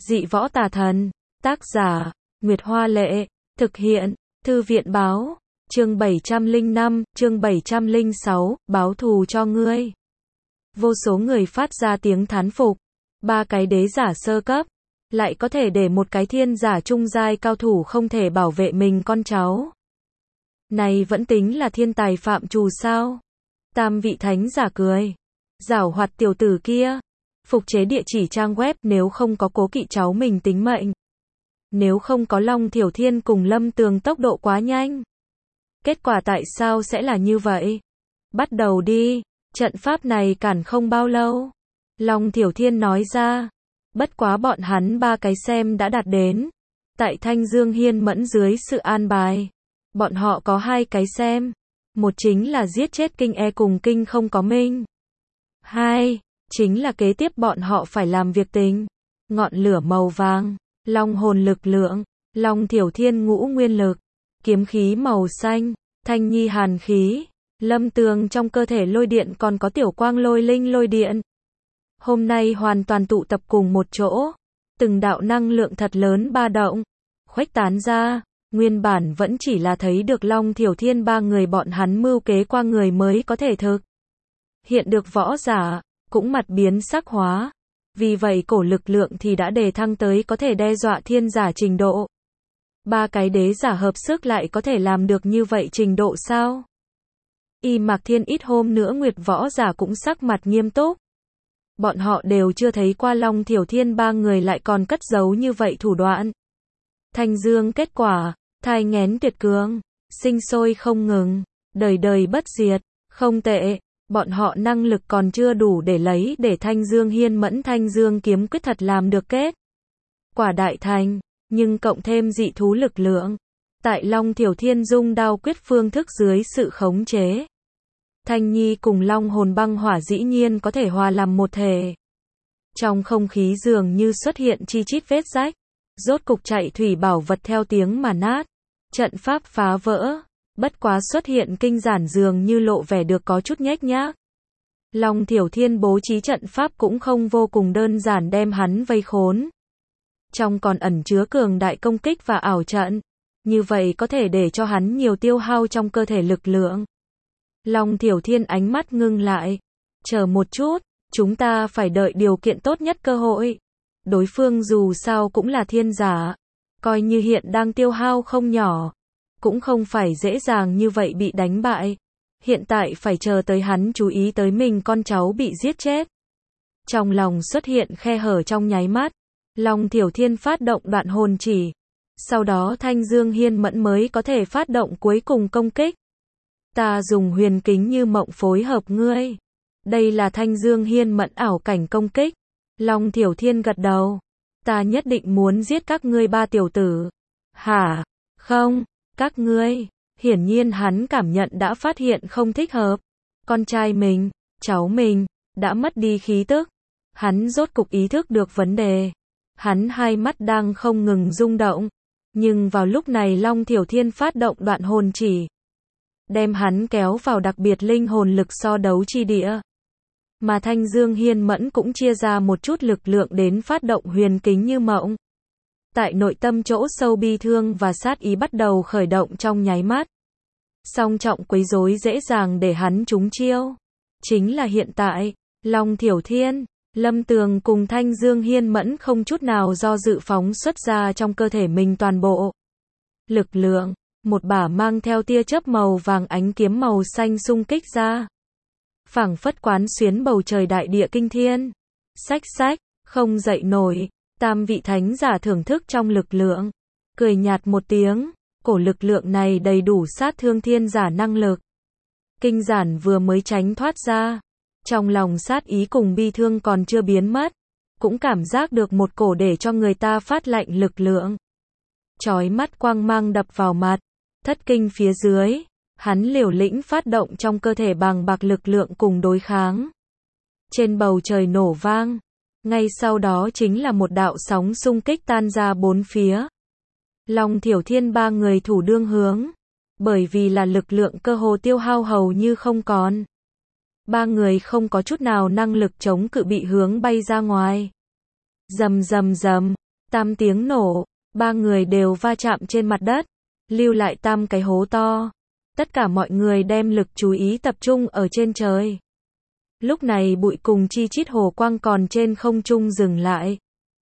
Dị võ tà thần. Tác giả, Nguyệt Hoa Lệ. Thực hiện, Thư viện báo. Chương 705, chương 706, báo thù cho ngươi. Vô số người phát ra tiếng thán phục. Ba cái đế giả sơ cấp, lại có thể để một cái thiên giả trung giai cao thủ không thể bảo vệ mình con cháu. Này vẫn tính là thiên tài phạm trù sao? Tam vị thánh giả cười. Giảo hoạt tiểu tử kia. Phục chế địa chỉ trang web nếu không có cố kỵ cháu mình tính mệnh. Nếu không có Long Thiểu Thiên cùng Lâm Tường tốc độ quá nhanh. Kết quả tại sao sẽ là như vậy? Bắt đầu đi, trận pháp này cản không bao lâu. Long Thiểu Thiên nói ra. Bất quá bọn hắn ba cái xem đã đạt đến. Tại Thanh Dương Hiên Mẫn dưới sự an bài. Bọn họ có hai cái xem. Một chính là giết chết Kinh E cùng Kinh không có minh. Hai, chính là kế tiếp bọn họ phải làm việc tình. Ngọn lửa màu vàng, long hồn lực lượng, Long Thiểu Thiên ngũ nguyên lực, kiếm khí màu xanh, Thanh Nhi hàn khí, Lâm Tường trong cơ thể lôi điện còn có tiểu quang lôi linh lôi điện. Hôm nay hoàn toàn tụ tập cùng một chỗ, từng đạo năng lượng thật lớn ba động, khuếch tán ra, nguyên bản vẫn chỉ là thấy được Long Thiểu Thiên ba người bọn hắn mưu kế qua người mới có thể thực. Hiện được võ giả, cũng mặt biến sắc hóa. Vì vậy cổ lực lượng thì đã đề thăng tới có thể đe dọa thiên giả trình độ. Ba cái đế giả hợp sức lại có thể làm được như vậy trình độ sao? Y Mạc Thiên ít hôm nữa Nguyệt võ giả cũng sắc mặt nghiêm túc. Bọn họ đều chưa thấy qua Long Thiểu Thiên ba người lại còn cất giấu như vậy thủ đoạn. Thanh dương kết quả, thai nghén tuyệt cường, sinh sôi không ngừng, đời đời bất diệt, không tệ. Bọn họ năng lực còn chưa đủ để lấy để Thanh Dương Hiên Mẫn Thanh Dương kiếm quyết thật làm được kết quả đại thành, nhưng cộng thêm dị thú lực lượng. Tại Long Thiểu Thiên dung đao quyết phương thức dưới sự khống chế. Thanh Nhi cùng Long hồn băng hỏa dĩ nhiên có thể hòa làm một thể. Trong không khí dường như xuất hiện chi chít vết rách. Rốt cục chạy thủy bảo vật theo tiếng mà nát. Trận pháp phá vỡ. Bất quá xuất hiện kinh giản dường như lộ vẻ được có chút nhếch nhác. Long Thiểu Thiên bố trí trận pháp cũng không vô cùng đơn giản đem hắn vây khốn. Trong còn ẩn chứa cường đại công kích và ảo trận. Như vậy có thể để cho hắn nhiều tiêu hao trong cơ thể lực lượng. Long Thiểu Thiên ánh mắt ngưng lại. Chờ một chút, chúng ta phải đợi điều kiện tốt nhất cơ hội. Đối phương dù sao cũng là thiên giả. Coi như hiện đang tiêu hao không nhỏ. Cũng không phải dễ dàng như vậy bị đánh bại. Hiện tại phải chờ tới hắn chú ý tới mình con cháu bị giết chết. Trong lòng xuất hiện khe hở trong nháy mắt. Long Thiểu Thiên phát động đoạn hồn chỉ. Sau đó Thanh Dương Hiên Mẫn mới có thể phát động cuối cùng công kích. Ta dùng huyền kính như mộng phối hợp ngươi. Đây là Thanh Dương Hiên Mẫn ảo cảnh công kích. Long Thiểu Thiên gật đầu. Ta nhất định muốn giết các ngươi ba tiểu tử. Hả? Không. Các ngươi, hiển nhiên hắn cảm nhận đã phát hiện không thích hợp. Con trai mình, cháu mình, đã mất đi khí tức. Hắn rốt cục ý thức được vấn đề. Hắn hai mắt đang không ngừng rung động. Nhưng vào lúc này Long Thiểu Thiên phát động đoạn hồn chỉ. Đem hắn kéo vào đặc biệt linh hồn lực so đấu chi địa. Mà Thanh Dương Hiên Mẫn cũng chia ra một chút lực lượng đến phát động huyền kính như mộng. Tại nội tâm chỗ sâu bi thương và sát ý bắt đầu khởi động trong nháy mắt. Song trọng quấy rối dễ dàng để hắn trúng chiêu. Chính là hiện tại, Long Thiểu Thiên, Lâm Tường cùng Thanh Dương Hiên Mẫn không chút nào do dự phóng xuất ra trong cơ thể mình toàn bộ. Lực lượng, một bả mang theo tia chớp màu vàng ánh kiếm màu xanh xung kích ra. Phảng phất quán xuyến bầu trời đại địa kinh thiên. Xách xách, không dậy nổi. Tam vị thánh giả thưởng thức trong lực lượng. Cười nhạt một tiếng. Cổ lực lượng này đầy đủ sát thương thiên giả năng lực. Kinh giản vừa mới tránh thoát ra. Trong lòng sát ý cùng bi thương còn chưa biến mất. Cũng cảm giác được một cổ để cho người ta phát lạnh lực lượng. Chói mắt quang mang đập vào mặt. Thất kinh phía dưới. Hắn liều lĩnh phát động trong cơ thể bằng bạc lực lượng cùng đối kháng. Trên bầu trời nổ vang. Ngay sau đó chính là một đạo sóng xung kích tan ra bốn phía. Long Thiểu Thiên ba người thủ đương hướng. Bởi vì là lực lượng cơ hồ tiêu hao hầu như không còn. Ba người không có chút nào năng lực chống cự bị hướng bay ra ngoài. Rầm rầm rầm, Tam tiếng nổ, ba người đều va chạm trên mặt đất, lưu lại tam cái hố to. Tất cả mọi người đem lực chú ý tập trung ở trên trời. Lúc này bụi cùng chi chít hồ quang còn trên không trung dừng lại.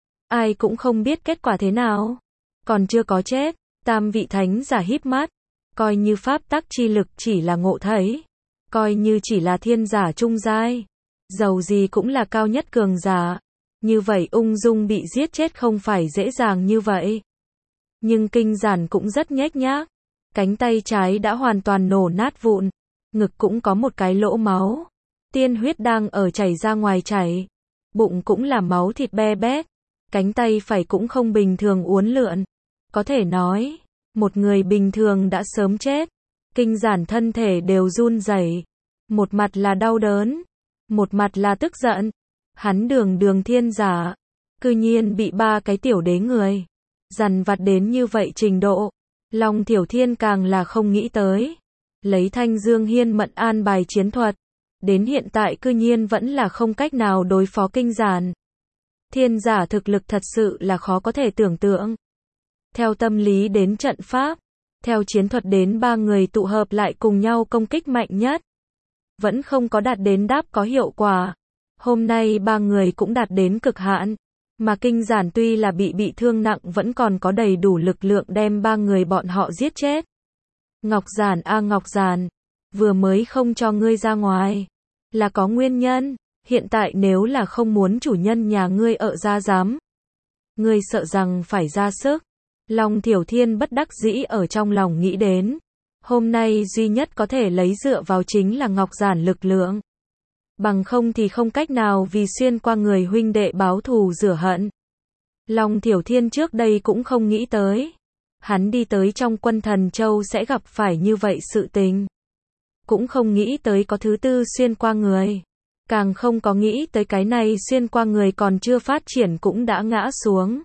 Ai cũng không biết kết quả thế nào. Còn chưa có chết, tam vị thánh giả híp mắt. Coi như pháp tắc chi lực chỉ là ngộ thấy. Coi như chỉ là thiên giả trung giai. Dầu gì cũng là cao nhất cường giả. Như vậy ung dung bị giết chết không phải dễ dàng như vậy. Nhưng kinh giản cũng rất nhếch nhác. Cánh tay trái đã hoàn toàn nổ nát vụn. Ngực cũng có một cái lỗ máu. Tiên huyết đang ở chảy ra ngoài chảy. Bụng cũng là máu thịt be bét. Cánh tay phải cũng không bình thường uốn lượn. Có thể nói, một người bình thường đã sớm chết. Kinh giản thân thể đều run rẩy. Một mặt là đau đớn. Một mặt là tức giận. Hắn đường thiên giả. Cư nhiên bị ba cái tiểu đế người dằn vặt đến như vậy trình độ. Long Thiểu Thiên càng là không nghĩ tới. Lấy Thanh Dương Hiên Mẫn an bài chiến thuật. Đến hiện tại cư nhiên vẫn là không cách nào đối phó kinh giản. Thiên giả thực lực thật sự là khó có thể tưởng tượng. Theo tâm lý đến trận pháp. Theo chiến thuật đến ba người tụ hợp lại cùng nhau công kích mạnh nhất. Vẫn không có đạt đến đáp có hiệu quả. Hôm nay ba người cũng đạt đến cực hạn. Mà kinh giản tuy là bị thương nặng vẫn còn có đầy đủ lực lượng đem ba người bọn họ giết chết. Ngọc Giản a Ngọc Giản, vừa mới không cho ngươi ra ngoài. Là có nguyên nhân, hiện tại nếu là không muốn chủ nhân nhà ngươi ở ra dám. Ngươi sợ rằng phải ra sức. Long Thiểu Thiên bất đắc dĩ ở trong lòng nghĩ đến. Hôm nay duy nhất có thể lấy dựa vào chính là Ngọc Giản lực lượng. Bằng không thì không cách nào vì xuyên qua người huynh đệ báo thù rửa hận. Long Thiểu Thiên trước đây cũng không nghĩ tới. Hắn đi tới trong Quân Thần Châu sẽ gặp phải như vậy sự tình. Cũng không nghĩ tới có thứ tư xuyên qua người. Càng không có nghĩ tới cái này xuyên qua người còn chưa phát triển cũng đã ngã xuống.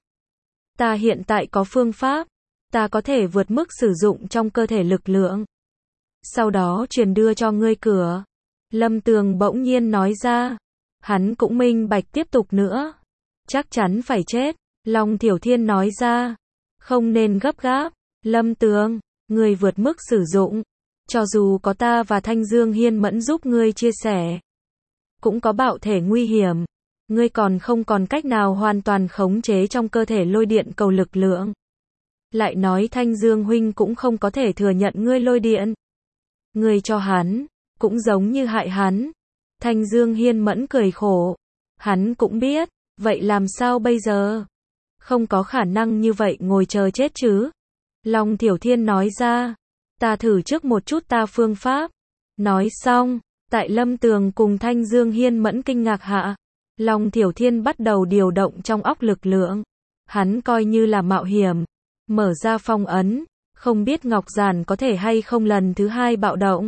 Ta hiện tại có phương pháp. Ta có thể vượt mức sử dụng trong cơ thể lực lượng. Sau đó truyền đưa cho ngươi cửa. Lâm Tường bỗng nhiên nói ra. Hắn cũng minh bạch tiếp tục nữa. Chắc chắn phải chết. Long Thiểu Thiên nói ra. Không nên gấp gáp. Lâm Tường, ngươi vượt mức sử dụng. Cho dù có ta và Thanh Dương Hiên Mẫn giúp ngươi chia sẻ. Cũng có bạo thể nguy hiểm. Ngươi còn không còn cách nào hoàn toàn khống chế trong cơ thể lôi điện cầu lực lượng. Lại nói Thanh Dương huynh cũng không có thể thừa nhận ngươi lôi điện. Ngươi cho hắn. Cũng giống như hại hắn. Thanh Dương Hiên Mẫn cười khổ. Hắn cũng biết. Vậy làm sao bây giờ? Không có khả năng như vậy ngồi chờ chết chứ. Long Thiểu Thiên nói ra. Ta thử trước một chút ta phương pháp. Nói xong. Tại Lâm Tường cùng Thanh Dương Hiên Mẫn kinh ngạc hạ. Long Thiểu Thiên bắt đầu điều động trong óc lực lượng. Hắn coi như là mạo hiểm. Mở ra phong ấn. Không biết Ngọc Giản có thể hay không lần thứ hai bạo động.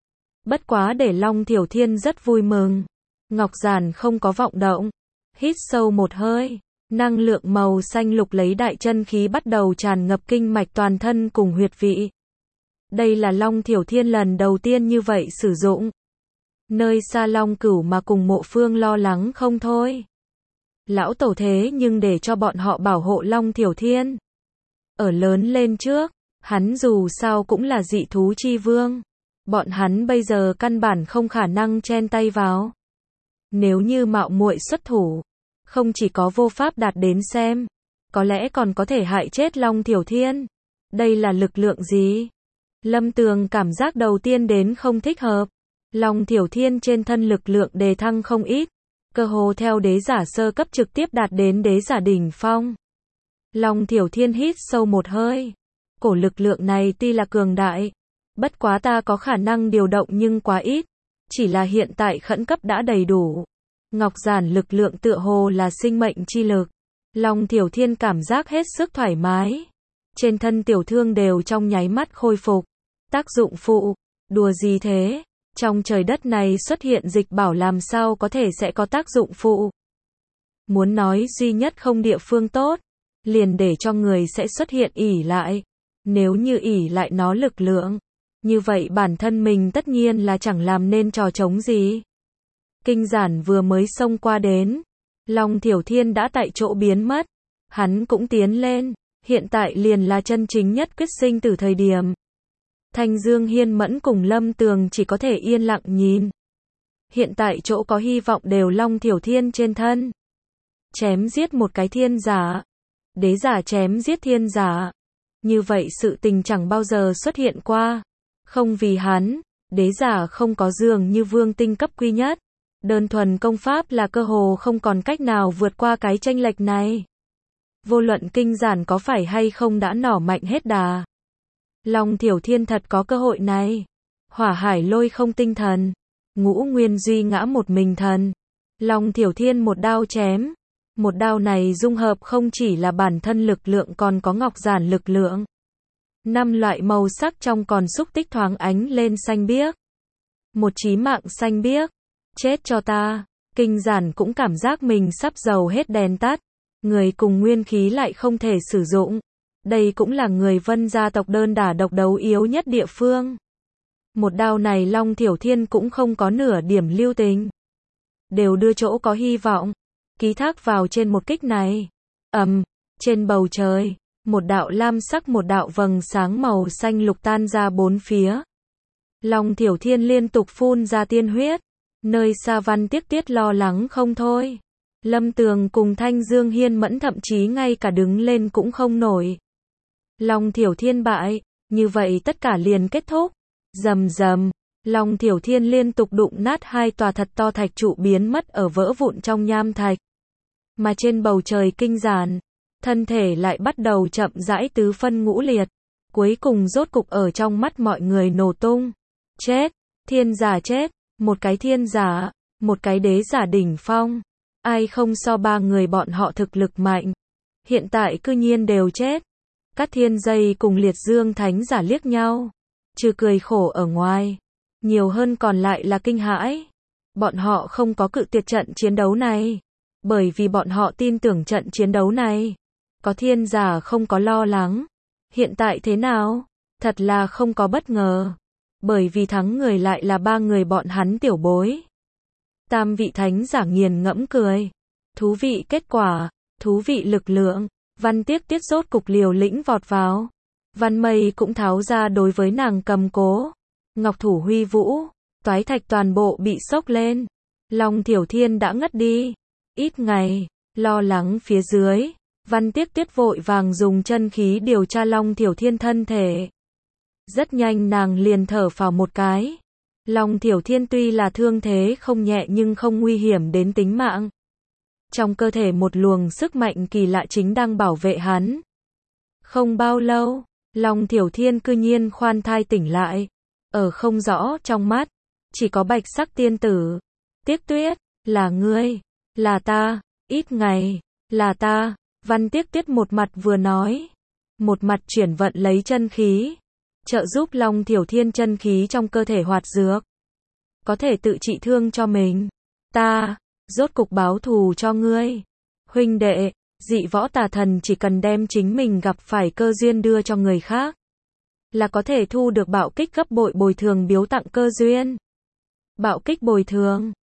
Bất quá để Long Thiểu Thiên rất vui mừng. Ngọc Giản không có vọng động. Hít sâu một hơi. Năng lượng màu xanh lục lấy đại chân khí bắt đầu tràn ngập kinh mạch toàn thân cùng huyệt vị. Đây là Long Thiểu Thiên lần đầu tiên như vậy sử dụng. Nơi xa Long Cửu mà cùng Mộ Phương lo lắng không thôi. Lão tổ thế nhưng để cho bọn họ bảo hộ Long Thiểu Thiên. Ở lớn lên trước, hắn dù sao cũng là dị thú chi vương. Bọn hắn bây giờ căn bản không khả năng chen tay vào. Nếu như mạo muội xuất thủ, không chỉ có vô pháp đạt đến xem, có lẽ còn có thể hại chết Long Thiểu Thiên. Đây là lực lượng gì? Lâm Tường cảm giác đầu tiên đến không thích hợp. Long Thiểu Thiên trên thân lực lượng đề thăng không ít, cơ hồ theo đế giả sơ cấp trực tiếp đạt đến đế giả đỉnh phong. Long Thiểu Thiên hít sâu một hơi. Cổ lực lượng này tuy là cường đại, bất quá ta có khả năng điều động nhưng quá ít. Chỉ là hiện tại khẩn cấp đã đầy đủ. Ngọc Giản lực lượng tựa hồ là sinh mệnh chi lực. Long Thiểu Thiên cảm giác hết sức thoải mái. Trên thân tiểu thương đều trong nháy mắt khôi phục. Tác dụng phụ. Đùa gì thế? Trong trời đất này xuất hiện dịch bảo làm sao có thể sẽ có tác dụng phụ. Muốn nói duy nhất không địa phương tốt. Liền để cho người sẽ xuất hiện ỷ lại. Nếu như ỷ lại nó lực lượng. Như vậy bản thân mình tất nhiên là chẳng làm nên trò trống gì. Kinh Giản vừa mới xông qua đến. Long Thiểu Thiên đã tại chỗ biến mất. hắn cũng tiến lên, hiện tại liền là chân chính nhất quyết sinh tử thời điểm. Thanh Dương Hiên Mẫn cùng Lâm Tường chỉ có thể yên lặng nhìn. Hiện tại chỗ có hy vọng đều Long Thiểu Thiên trên thân. Chém giết một cái thiên giả. Đế giả chém giết thiên giả. Như vậy sự tình chẳng bao giờ xuất hiện qua. Không vì hắn, đế giả không có dường như vương tinh cấp quý nhất. Đơn thuần công pháp là cơ hồ không còn cách nào vượt qua cái chênh lệch này. Vô luận kinh giản có phải hay không đã nỏ mạnh hết đà. Long Thiểu Thiên thật có cơ hội này. Hỏa hải lôi không tinh thần. Ngũ Nguyên Duy ngã một mình thần. Long Thiểu Thiên một đao chém. Một đao này dung hợp không chỉ là bản thân lực lượng còn có ngọc giản lực lượng. 5 loại màu sắc trong còn xúc tích thoáng ánh lên xanh biếc. Một chí mạng xanh biếc. Chết cho ta. Kinh giản cũng cảm giác mình sắp dầu hết đèn tắt. Người cùng nguyên khí lại không thể sử dụng. Đây cũng là người Vân gia tộc đơn đả độc đấu yếu nhất địa phương. Một đao này Long Thiểu Thiên cũng không có nửa điểm lưu tình. Đều đưa chỗ có hy vọng. Ký thác vào trên một kích này. Trên bầu trời. Một đạo lam sắc một đạo vầng sáng màu xanh lục tan ra bốn phía. Long Thiểu Thiên liên tục phun ra tiên huyết. Nơi xa Văn Tiếc Tiết lo lắng không thôi. Lâm Tường cùng Thanh Dương Hiên Mẫn thậm chí ngay cả đứng lên cũng không nổi. Long Thiểu Thiên bại, như vậy tất cả liền kết thúc. Rầm rầm, Long Thiểu Thiên liên tục đụng nát 2 tòa thật to thạch trụ biến mất ở vỡ vụn trong nham thạch. Mà trên bầu trời kinh giản, thân thể lại bắt đầu chậm rãi tứ phân ngũ liệt. Cuối cùng rốt cục ở trong mắt mọi người nổ tung. Chết, thiên giả chết, một cái thiên giả, một cái đế giả đỉnh phong. Ai không so 3 người bọn họ thực lực mạnh. Hiện tại cư nhiên đều chết. Các thiên dây cùng liệt dương thánh giả liếc nhau. Trừ cười khổ ở ngoài. Nhiều hơn còn lại là kinh hãi. Bọn họ không có cự tuyệt trận chiến đấu này. Bởi vì bọn họ tin tưởng trận chiến đấu này. Có thiên giả không có lo lắng. Hiện tại thế nào? Thật là không có bất ngờ. Bởi vì thắng người lại là 3 người bọn hắn tiểu bối. Tam vị thánh giả nghiền ngẫm cười. Thú vị kết quả. Thú vị lực lượng. Văn Tiếc Tiết rốt cục liều lĩnh vọt vào. Văn Mây cũng tháo ra đối với nàng cầm cố. Ngọc thủ huy vũ. Toái thạch toàn bộ bị sốc lên. Long Thiểu Thiên đã ngất đi. Ít ngày. Lo lắng phía dưới. Văn Tiếc Tiết vội vàng dùng chân khí điều tra Long Thiểu Thiên thân thể. Rất nhanh nàng liền thở phào một cái. Long Thiểu Thiên tuy là thương thế không nhẹ nhưng không nguy hiểm đến tính mạng. Trong cơ thể một luồng sức mạnh kỳ lạ chính đang bảo vệ hắn. Không bao lâu, Long Thiểu Thiên cư nhiên khoan thai tỉnh lại. Ở không rõ trong mắt, chỉ có bạch sắc tiên tử. Tiếc Tuyết, là ngươi, là ta, ít ngày, là ta. Văn Tiếc Tiết một mặt vừa nói, một mặt chuyển vận lấy chân khí, trợ giúp Long Thiểu Thiên chân khí trong cơ thể hoạt dược. Có thể tự trị thương cho mình. Ta, rốt cục báo thù cho ngươi. Huynh đệ, dị võ tà thần chỉ cần đem chính mình gặp phải cơ duyên đưa cho người khác. Là có thể thu được bạo kích gấp bội bồi thường biếu tặng cơ duyên. Bạo kích bồi thường.